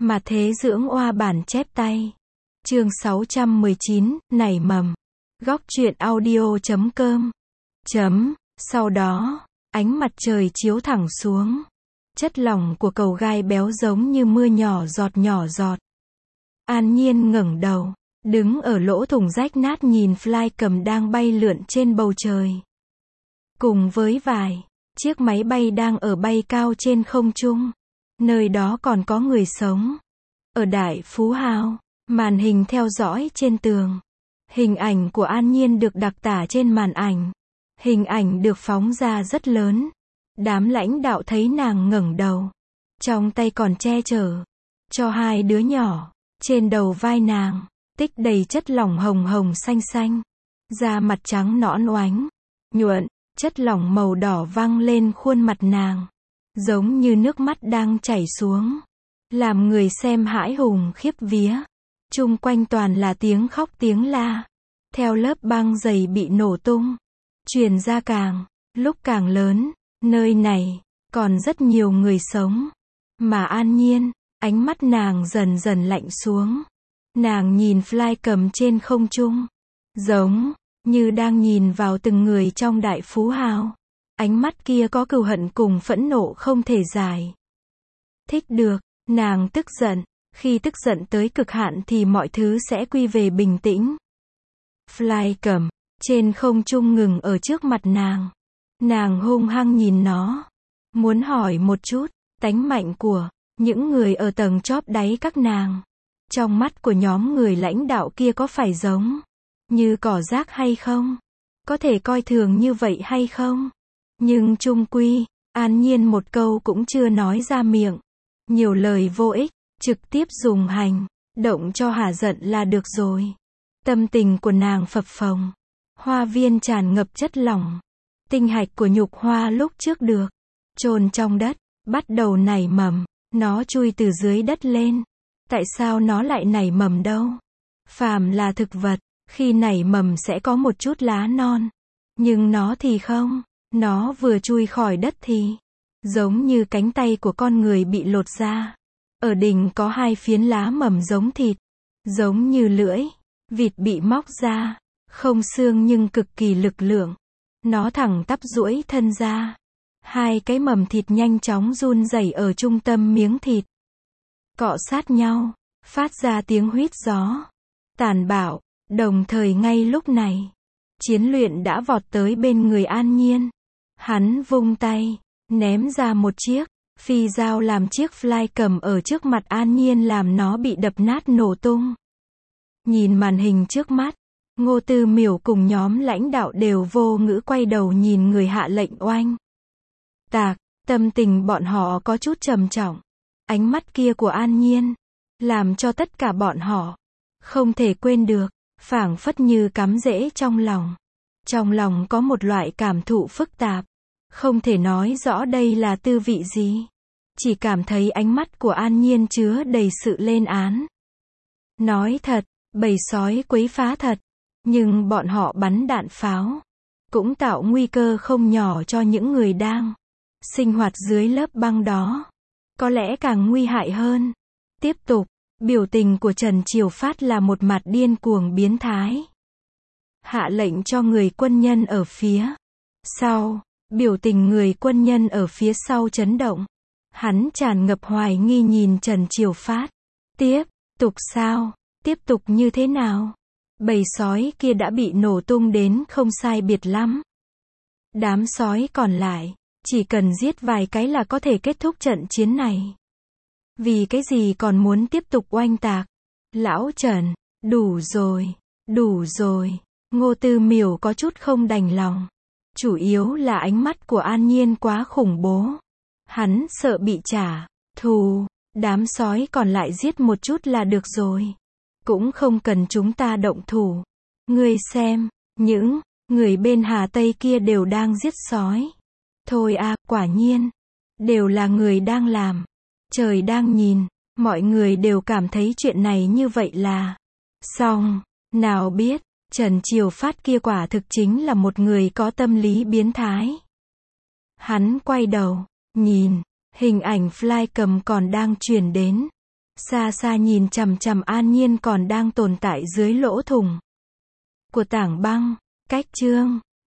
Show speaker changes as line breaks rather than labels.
Mà thế dưỡng oa bản chép tay. Chương 619, nảy mầm. Góc truyện audio.com. Sau đó, ánh mặt trời chiếu thẳng xuống. Chất lỏng của cầu gai béo giống như mưa nhỏ giọt. An Nhiên ngẩng đầu, đứng ở lỗ thủng rách nát nhìn fly cầm đang bay lượn trên bầu trời. Cùng với vài chiếc máy bay đang ở bay cao trên không trung. Nơi đó còn có người sống. Ở Đại Phú Hào, màn hình theo dõi trên tường. Hình ảnh của An Nhiên được đặc tả trên màn ảnh. Hình ảnh được phóng ra rất lớn. Đám lãnh đạo thấy nàng ngẩng đầu. Trong tay còn che chở cho hai đứa nhỏ. Trên đầu vai nàng, tích đầy chất lỏng hồng hồng xanh. Da mặt trắng nõn oánh, nhuận, chất lỏng màu đỏ văng lên khuôn mặt nàng. Giống như nước mắt đang chảy xuống. Làm người xem hãi hùng khiếp vía. Chung quanh toàn là tiếng khóc tiếng la. Theo lớp băng dày bị nổ tung. Truyền ra lúc càng lớn, nơi này, còn rất nhiều người sống. Mà An Nhiên, ánh mắt nàng dần dần lạnh xuống. Nàng nhìn fly cầm trên không trung. Giống như đang nhìn vào từng người trong Đại Phú Hào. Ánh mắt kia có cừu hận cùng phẫn nộ không thể giải thích được. Nàng tức giận. Khi tức giận tới cực hạn thì mọi thứ sẽ quy về bình tĩnh. Fly cầm trên không trung ngừng ở trước mặt nàng. Nàng hung hăng nhìn nó. Muốn hỏi một chút, tánh mạnh của những người ở tầng chóp đáy các nàng. Trong mắt của nhóm người lãnh đạo kia có phải giống như cỏ rác hay không? Có thể coi thường như vậy hay không? Nhưng chung quy, An Nhiên một câu cũng chưa nói ra miệng. Nhiều lời vô ích, trực tiếp dùng hành động cho hả giận là được rồi. Tâm tình của nàng phập phồng. Hoa viên tràn ngập chất lỏng. Tinh hạch của nhục hoa lúc trước được chôn trong đất, bắt đầu nảy mầm. Nó chui từ dưới đất lên. Tại sao nó lại nảy mầm đâu? Phàm là thực vật, khi nảy mầm sẽ có một chút lá non. Nhưng nó thì không. Nó vừa chui khỏi đất thì giống như cánh tay của con người bị lột ra. Ở đỉnh có hai phiến lá mầm giống thịt. Giống như lưỡi vịt bị móc ra. Không xương nhưng cực kỳ lực lượng. Nó thẳng tắp duỗi thân ra. Hai cái mầm thịt nhanh chóng run rẩy ở trung tâm miếng thịt. Cọ sát nhau, phát ra tiếng huýt gió. Tàn bạo, đồng thời ngay lúc này. Chiến luyện đã vọt tới bên người An Nhiên. Hắn vung tay, ném ra một chiếc phi dao làm chiếc fly cầm ở trước mặt An Nhiên làm nó bị đập nát nổ tung. Nhìn màn hình trước mắt, Ngô Tư Miểu cùng nhóm lãnh đạo đều vô ngữ quay đầu nhìn người hạ lệnh oanh tạc. Tâm tình bọn họ có chút trầm trọng. Ánh mắt kia của An Nhiên làm cho tất cả bọn họ không thể quên được, phảng phất như cắm rễ trong lòng. Trong lòng có một loại cảm thụ phức tạp, không thể nói rõ đây là tư vị gì. Chỉ cảm thấy ánh mắt của An Nhiên chứa đầy sự lên án. Nói thật, bầy sói quấy phá thật, nhưng bọn họ bắn đạn pháo cũng tạo nguy cơ không nhỏ cho những người đang sinh hoạt dưới lớp băng đó. Có lẽ càng nguy hại hơn. Tiếp tục, biểu tình của Trần Triều Phát là một mặt điên cuồng biến thái. Hạ lệnh cho người quân nhân ở phía sau. Biểu tình người quân nhân ở phía sau chấn động. Hắn tràn ngập hoài nghi nhìn Trần Triều Phát. Tiếp tục sao? Tiếp tục như thế nào? Bầy sói kia đã bị nổ tung đến không sai biệt lắm. Đám sói còn lại, chỉ cần giết vài cái là có thể kết thúc trận chiến này. Vì cái gì còn muốn tiếp tục oanh tạc? Lão Trần, đủ rồi. Ngô Tư Miểu có chút không đành lòng. Chủ yếu là ánh mắt của An Nhiên quá khủng bố. Hắn sợ bị trả thù. Đám sói còn lại giết một chút là được rồi. Cũng không cần chúng ta động thủ. Ngươi xem, những người bên Hà Tây kia đều đang giết sói. Thôi à, quả nhiên, đều là người đang làm. Trời đang nhìn, mọi người đều cảm thấy chuyện này như vậy là xong. Nào biết, Trần Triều Phát kia quả thực chính là một người có tâm lý biến thái. Hắn quay đầu, nhìn, hình ảnh fly cầm còn đang truyền đến. Xa xa nhìn chằm chằm An Nhiên còn đang tồn tại dưới lỗ thủng của tảng băng. Cách chương